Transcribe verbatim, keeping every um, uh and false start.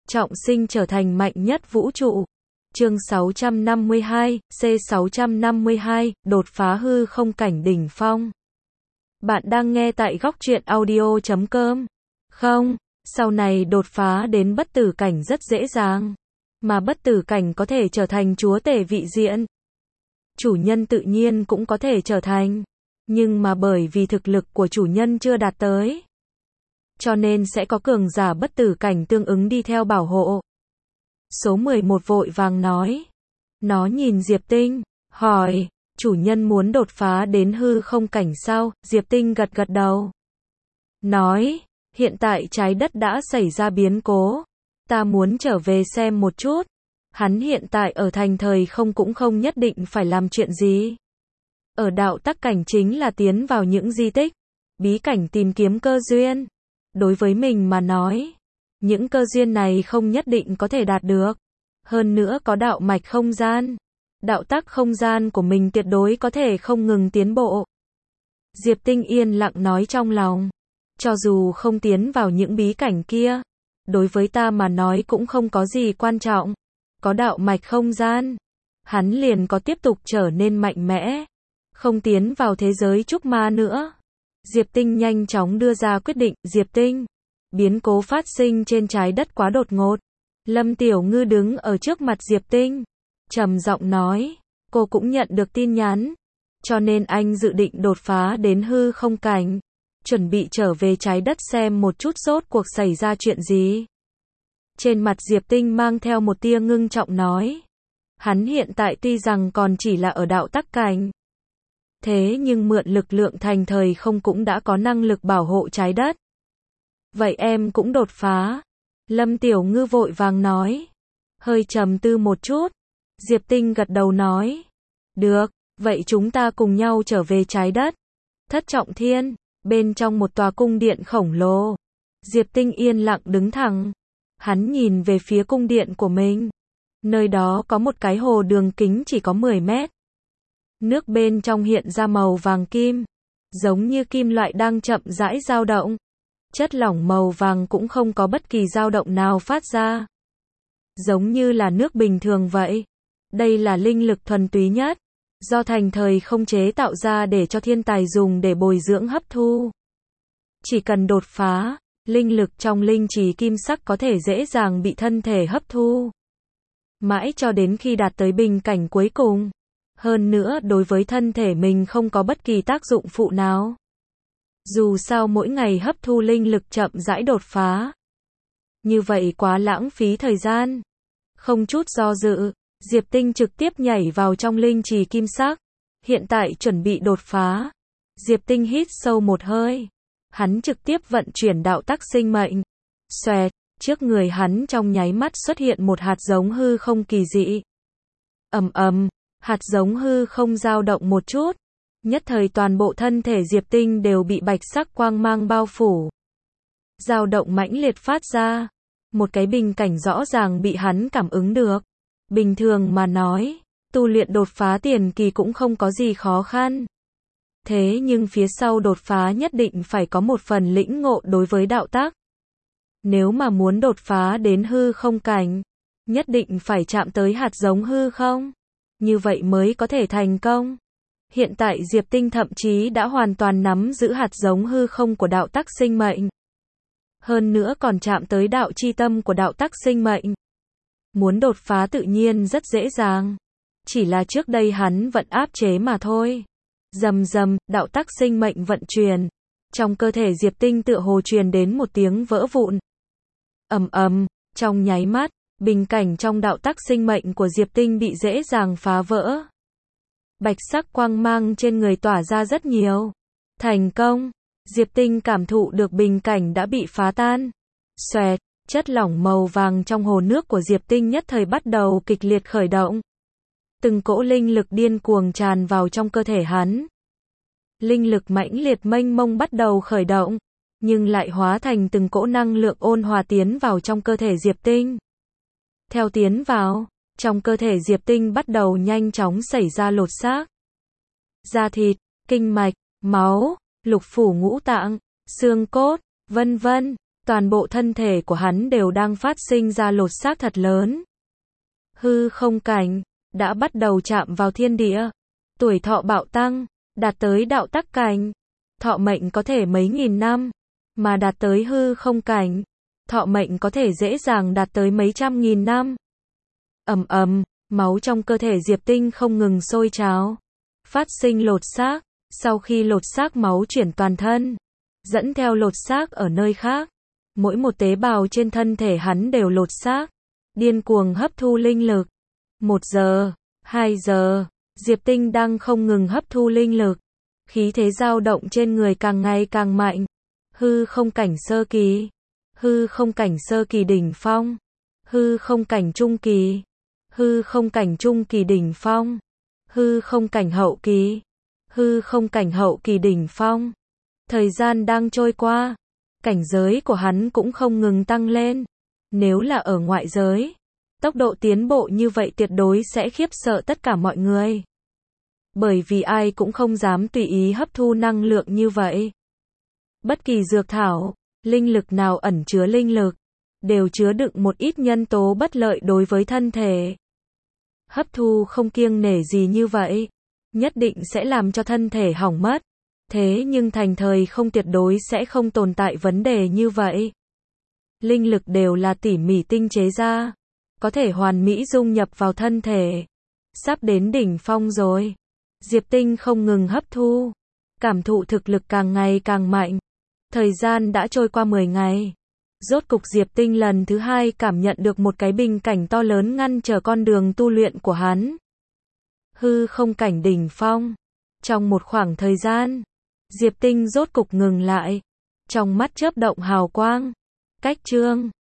trọng sinh trở thành mạnh nhất vũ trụ. Chương sáu trăm năm mươi hai, C sáu trăm năm mươi hai, đột phá hư không cảnh đỉnh phong. Bạn đang nghe tại góc truyện audio chấm com. Không, sau này đột phá đến bất tử cảnh rất dễ dàng. Mà bất tử cảnh có thể trở thành chúa tể vị diện. Chủ nhân tự nhiên cũng có thể trở thành. Nhưng mà bởi vì thực lực của chủ nhân chưa đạt tới, cho nên sẽ có cường giả bất tử cảnh tương ứng đi theo bảo hộ. Số mười một vội vàng nói. Nó nhìn Diệp Tinh, hỏi, chủ nhân muốn đột phá đến hư không cảnh sao? Diệp Tinh gật gật đầu. Nói, hiện tại trái đất đã xảy ra biến cố. Ta muốn trở về xem một chút. Hắn hiện tại ở thành thời không cũng không nhất định phải làm chuyện gì. Ở đạo tắc cảnh chính là tiến vào những di tích, bí cảnh tìm kiếm cơ duyên. Đối với mình mà nói, những cơ duyên này không nhất định có thể đạt được. Hơn nữa có đạo mạch không gian. Đạo tắc không gian của mình tuyệt đối có thể không ngừng tiến bộ. Diệp Tinh yên lặng nói trong lòng. Cho dù không tiến vào những bí cảnh kia, đối với ta mà nói cũng không có gì quan trọng. Có đạo mạch không gian, hắn liền có tiếp tục trở nên mạnh mẽ. Không tiến vào thế giới trúc ma nữa. Diệp Tinh nhanh chóng đưa ra quyết định. Diệp Tinh, biến cố phát sinh trên trái đất quá đột ngột. Lâm Tiểu Ngư đứng ở trước mặt Diệp Tinh, trầm giọng nói, cô cũng nhận được tin nhắn, cho nên anh dự định đột phá đến hư không cảnh, chuẩn bị trở về trái đất xem một chút rốt cuộc xảy ra chuyện gì. Trên mặt Diệp Tinh mang theo một tia ngưng trọng nói, hắn hiện tại tuy rằng còn chỉ là ở đạo tắc cảnh, thế nhưng mượn lực lượng thành thời không cũng đã có năng lực bảo hộ trái đất. Vậy em cũng đột phá. Lâm Tiểu Ngư vội vàng nói. Hơi trầm tư một chút. Diệp Tinh gật đầu nói. Được, vậy chúng ta cùng nhau trở về trái đất. Thất Trọng Thiên, bên trong một tòa cung điện khổng lồ. Diệp Tinh yên lặng đứng thẳng. Hắn nhìn về phía cung điện của mình. Nơi đó có một cái hồ đường kính chỉ có mười mét. Nước bên trong hiện ra màu vàng kim, giống như kim loại đang chậm rãi dao động. Chất lỏng màu vàng cũng không có bất kỳ dao động nào phát ra. Giống như là nước bình thường vậy. Đây là linh lực thuần túy nhất, do thành thời không chế tạo ra để cho thiên tài dùng để bồi dưỡng hấp thu. Chỉ cần đột phá, linh lực trong linh trì kim sắc có thể dễ dàng bị thân thể hấp thu. Mãi cho đến khi đạt tới bình cảnh cuối cùng. Hơn nữa đối với thân thể mình không có bất kỳ tác dụng phụ nào. Dù sao mỗi ngày hấp thu linh lực chậm rãi đột phá. Như vậy quá lãng phí thời gian. Không chút do dự, Diệp Tinh trực tiếp nhảy vào trong linh trì kim sắc. Hiện tại chuẩn bị đột phá. Diệp Tinh hít sâu một hơi. Hắn trực tiếp vận chuyển đạo tắc sinh mệnh. Xoẹt, trước người hắn trong nháy mắt xuất hiện một hạt giống hư không kỳ dị. Ầm ầm, hạt giống hư không dao động một chút. Nhất thời toàn bộ thân thể Diệp Tinh đều bị bạch sắc quang mang bao phủ. Dao động mãnh liệt phát ra. Một cái bình cảnh rõ ràng bị hắn cảm ứng được. Bình thường mà nói, tu luyện đột phá tiền kỳ cũng không có gì khó khăn. Thế nhưng phía sau đột phá nhất định phải có một phần lĩnh ngộ đối với đạo tắc. Nếu mà muốn đột phá đến hư không cảnh, nhất định phải chạm tới hạt giống hư không. Như vậy mới có thể thành công. Hiện tại Diệp Tinh thậm chí đã hoàn toàn nắm giữ hạt giống hư không của đạo tắc sinh mệnh. Hơn nữa còn chạm tới đạo chi tâm của đạo tắc sinh mệnh. Muốn đột phá tự nhiên rất dễ dàng. Chỉ là trước đây hắn vẫn áp chế mà thôi. Rầm rầm, đạo tắc sinh mệnh vận chuyển. Trong cơ thể Diệp Tinh tựa hồ truyền đến một tiếng vỡ vụn. Ầm ầm, trong nháy mắt, bình cảnh trong đạo tắc sinh mệnh của Diệp Tinh bị dễ dàng phá vỡ. Bạch sắc quang mang trên người tỏa ra rất nhiều. Thành công, Diệp Tinh cảm thụ được bình cảnh đã bị phá tan. Xoẹt, chất lỏng màu vàng trong hồ nước của Diệp Tinh nhất thời bắt đầu kịch liệt khởi động. Từng cỗ linh lực điên cuồng tràn vào trong cơ thể hắn. Linh lực mãnh liệt mênh mông bắt đầu khởi động, nhưng lại hóa thành từng cỗ năng lượng ôn hòa tiến vào trong cơ thể Diệp Tinh. Theo tiến vào, trong cơ thể Diệp Tinh bắt đầu nhanh chóng xảy ra lột xác. Da thịt, kinh mạch, máu, lục phủ ngũ tạng, xương cốt, vân vân, Toàn bộ thân thể của hắn đều đang phát sinh ra lột xác thật lớn. Hư không cảnh đã bắt đầu chạm vào thiên địa. Tuổi thọ bạo tăng, đạt tới đạo tắc cảnh. Thọ mệnh có thể mấy nghìn năm, mà đạt tới hư không cảnh, thọ mệnh có thể dễ dàng đạt tới mấy trăm nghìn năm. Ầm ầm, máu trong cơ thể Diệp Tinh không ngừng sôi trào, phát sinh lột xác, sau khi lột xác máu chuyển toàn thân, dẫn theo lột xác ở nơi khác. Mỗi một tế bào trên thân thể hắn đều lột xác, điên cuồng hấp thu linh lực. Một giờ, hai giờ, Diệp Tinh đang không ngừng hấp thu linh lực. Khí thế dao động trên người càng ngày càng mạnh. Hư không cảnh sơ kỳ, hư không cảnh sơ kỳ đỉnh phong, hư không cảnh trung kỳ, hư không cảnh trung kỳ đỉnh phong, hư không cảnh hậu kỳ, hư không cảnh hậu kỳ đỉnh phong. Thời gian đang trôi qua, cảnh giới của hắn cũng không ngừng tăng lên. Nếu là ở ngoại giới, tốc độ tiến bộ như vậy tuyệt đối sẽ khiếp sợ tất cả mọi người. Bởi vì ai cũng không dám tùy ý hấp thu năng lượng như vậy. Bất kỳ dược thảo, linh lực nào ẩn chứa linh lực, đều chứa đựng một ít nhân tố bất lợi đối với thân thể. Hấp thu không kiêng nể gì như vậy, nhất định sẽ làm cho thân thể hỏng mất. Thế nhưng thành thời không tuyệt đối sẽ không tồn tại vấn đề như vậy. Linh lực đều là tỉ mỉ tinh chế ra, có thể hoàn mỹ dung nhập vào thân thể. Sắp đến đỉnh phong rồi. Diệp Tinh không ngừng hấp thu, cảm thụ thực lực càng ngày càng mạnh. Thời gian đã trôi qua mười ngày. Rốt cục Diệp Tinh lần thứ hai cảm nhận được một cái bình cảnh to lớn ngăn trở con đường tu luyện của hắn. Hư không cảnh đỉnh phong. Trong một khoảng thời gian, Diệp Tinh rốt cục ngừng lại. Trong mắt chớp động hào quang. Cách chương